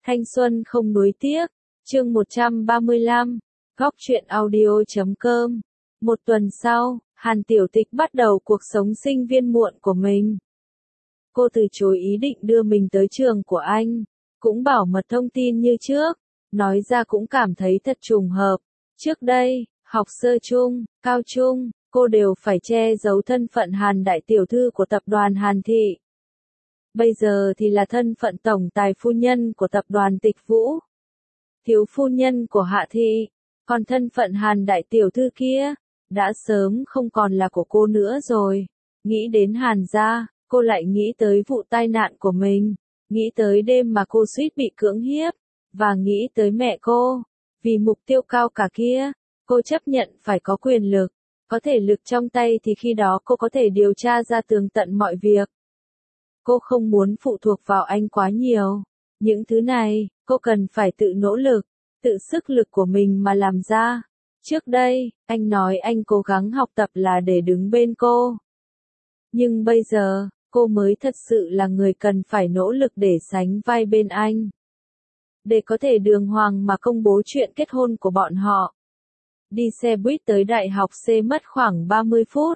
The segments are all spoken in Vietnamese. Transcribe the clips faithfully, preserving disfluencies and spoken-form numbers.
Thanh xuân không nuối tiếc, chương một trăm ba mươi lăm, góc truyện audio chấm com. Một tuần sau, Hàn Tiểu Tịch bắt đầu cuộc sống sinh viên muộn của mình. Cô từ chối ý định đưa mình tới trường của anh, cũng bảo mật thông tin như trước, nói ra cũng cảm thấy thật trùng hợp. Trước đây, học sơ trung, cao trung, cô đều phải che giấu thân phận Hàn đại tiểu thư của tập đoàn Hàn Thị. Bây giờ thì là thân phận tổng tài phu nhân của tập đoàn Tịch Vũ, thiếu phu nhân của Hạ Thị, còn thân phận Hàn đại tiểu thư kia, đã sớm không còn là của cô nữa rồi. Nghĩ đến Hàn gia, cô lại nghĩ tới vụ tai nạn của mình, nghĩ tới đêm mà cô suýt bị cưỡng hiếp, và nghĩ tới mẹ cô. Vì mục tiêu cao cả kia, cô chấp nhận phải có quyền lực, có thể lực trong tay thì khi đó cô có thể điều tra ra tường tận mọi việc. Cô không muốn phụ thuộc vào anh quá nhiều. Những thứ này, cô cần phải tự nỗ lực, tự sức lực của mình mà làm ra. Trước đây, anh nói anh cố gắng học tập là để đứng bên cô. Nhưng bây giờ, cô mới thật sự là người cần phải nỗ lực để sánh vai bên anh. Để có thể đường hoàng mà công bố chuyện kết hôn của bọn họ. Đi xe buýt tới đại học C mất khoảng ba mươi phút.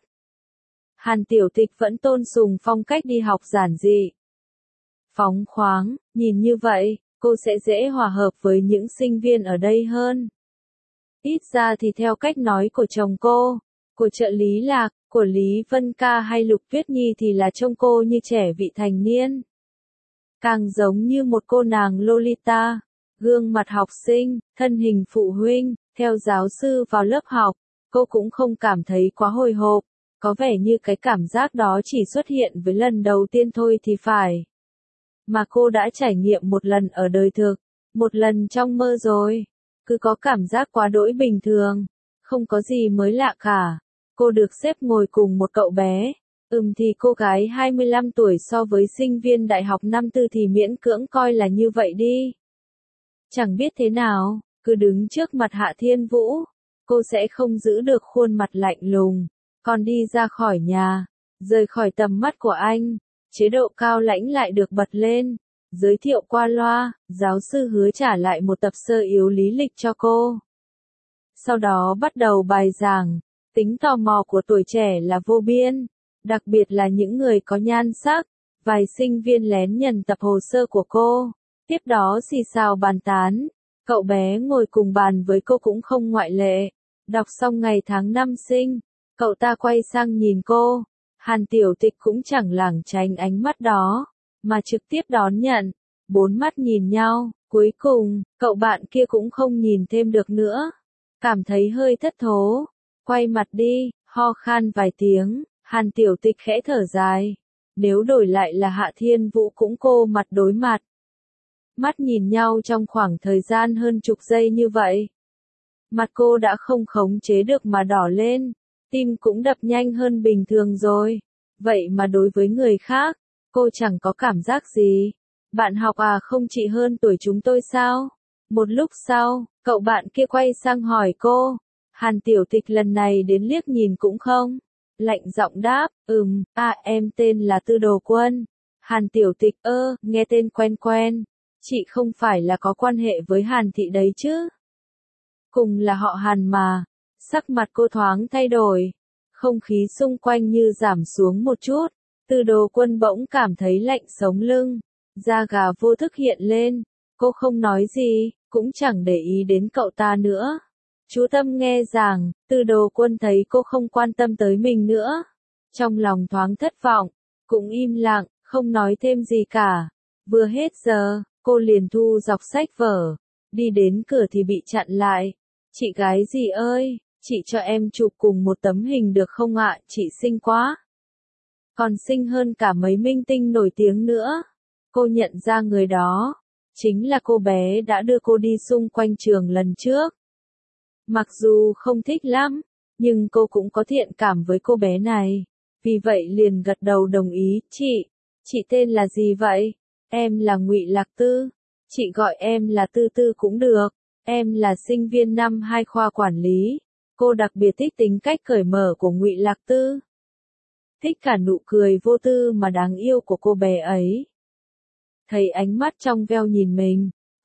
Hàn Tiểu Tịch vẫn tôn sùng phong cách đi học giản dị, phóng khoáng, nhìn như vậy, cô sẽ dễ hòa hợp với những sinh viên ở đây hơn. Ít ra thì theo cách nói của chồng cô, của trợ lý Lạc, của Lý Vân Ca hay Lục Tuyết Nhi thì là trông cô như trẻ vị thành niên. Càng giống như một cô nàng Lolita, gương mặt học sinh, thân hình phụ huynh, theo giáo sư vào lớp học, cô cũng không cảm thấy quá hồi hộp. Có vẻ như cái cảm giác đó chỉ xuất hiện với lần đầu tiên thôi thì phải. Mà cô đã trải nghiệm một lần ở đời thực, một lần trong mơ rồi. Cứ có cảm giác quá đỗi bình thường, không có gì mới lạ cả. Cô được xếp ngồi cùng một cậu bé. Ừm thì cô gái hai mươi lăm tuổi so với sinh viên đại học năm tư thì miễn cưỡng coi là như vậy đi. Chẳng biết thế nào, cứ đứng trước mặt Hạ Thiên Vũ, cô sẽ không giữ được khuôn mặt lạnh lùng. Còn đi ra khỏi nhà, rời khỏi tầm mắt của anh, chế độ cao lãnh lại được bật lên, giới thiệu qua loa, giáo sư hứa trả lại một tập sơ yếu lý lịch cho cô. Sau đó bắt đầu bài giảng, tính tò mò của tuổi trẻ là vô biên, đặc biệt là những người có nhan sắc, vài sinh viên lén nhận tập hồ sơ của cô, tiếp đó xì xào bàn tán, cậu bé ngồi cùng bàn với cô cũng không ngoại lệ, đọc xong ngày tháng năm sinh. Cậu ta quay sang nhìn cô, Hàn Tiểu Tịch cũng chẳng lảng tránh ánh mắt đó, mà trực tiếp đón nhận, bốn mắt nhìn nhau, cuối cùng, cậu bạn kia cũng không nhìn thêm được nữa, cảm thấy hơi thất thố, quay mặt đi, ho khan vài tiếng, Hàn Tiểu Tịch khẽ thở dài, nếu đổi lại là Hạ Thiên Vũ cũng cô mặt đối mặt. Mắt nhìn nhau trong khoảng thời gian hơn chục giây như vậy. Mặt cô đã không khống chế được mà đỏ lên. Tim cũng đập nhanh hơn bình thường rồi. Vậy mà đối với người khác, cô chẳng có cảm giác gì. Bạn học à không chị hơn tuổi chúng tôi sao? Một lúc sau, cậu bạn kia quay sang hỏi cô. Hàn Tiểu Tịch lần này đến liếc nhìn cũng không. Lạnh giọng đáp, ừm, à em tên là Tư Đồ Quân. Hàn Tiểu Tịch ơ, nghe tên quen quen. Chị không phải là có quan hệ với Hàn Thị đấy chứ? Cùng là họ Hàn mà. Sắc mặt cô thoáng thay đổi, không khí xung quanh như giảm xuống một chút, Tư Đồ Quân bỗng cảm thấy lạnh sống lưng, da gà vô thức hiện lên, cô không nói gì, cũng chẳng để ý đến cậu ta nữa. Chú tâm nghe giảng, Tư Đồ Quân thấy cô không quan tâm tới mình nữa, trong lòng thoáng thất vọng, cũng im lặng, không nói thêm gì cả. Vừa hết giờ, cô liền thu dọc sách vở, đi đến cửa thì bị chặn lại. Chị gái gì ơi? Chị cho em chụp cùng một tấm hình được không ạ, chị xinh quá. Còn xinh hơn cả mấy minh tinh nổi tiếng nữa. Cô nhận ra người đó, chính là cô bé đã đưa cô đi xung quanh trường lần trước. Mặc dù không thích lắm, nhưng cô cũng có thiện cảm với cô bé này. Vì vậy liền gật đầu đồng ý, chị, chị tên là gì vậy? Em là Ngụy Lạc Tư, chị gọi em là Tư Tư cũng được, em là sinh viên năm hai khoa quản lý. Cô đặc biệt thích tính cách cởi mở của Ngụy Lạc Tư. Thích cả nụ cười vô tư mà đáng yêu của cô bé ấy. Thấy ánh mắt trong veo nhìn mình,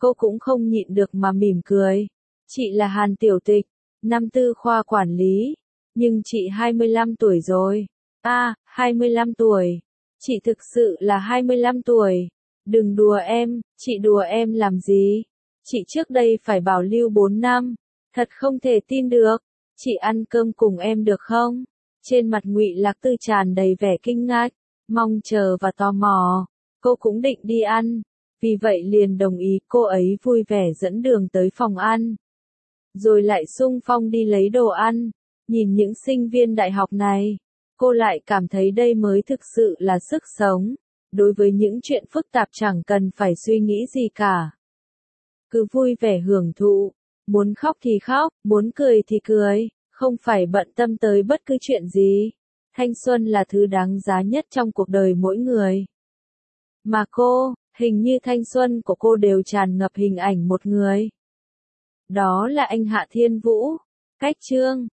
Cô cũng không nhịn được mà mỉm cười. Chị là Hàn Tiểu Tịch, năm tư khoa quản lý. Nhưng chị hai mươi lăm tuổi rồi. À, hai mươi lăm tuổi. Chị thực sự là hai mươi lăm tuổi. Đừng đùa em, chị đùa em làm gì? Chị trước đây phải bảo lưu bốn năm. Thật không thể tin được. Chị ăn cơm cùng em được không? Trên mặt Ngụy Lạc Tư tràn đầy vẻ kinh ngạc, mong chờ và tò mò. Cô cũng định đi ăn, vì vậy liền đồng ý. Cô ấy vui vẻ dẫn đường tới phòng ăn, rồi lại xung phong đi lấy đồ ăn. Nhìn những sinh viên đại học này, cô lại cảm thấy đây mới thực sự là sức sống. Đối với những chuyện phức tạp chẳng cần phải suy nghĩ gì cả. Cứ vui vẻ hưởng thụ, muốn khóc thì khóc, muốn cười thì cười, không phải bận tâm tới bất cứ chuyện gì. Thanh xuân là thứ đáng giá nhất trong cuộc đời mỗi người. Mà cô, hình như thanh xuân của cô đều tràn ngập hình ảnh một người. Đó là anh Hạ Thiên Vũ. Cách chương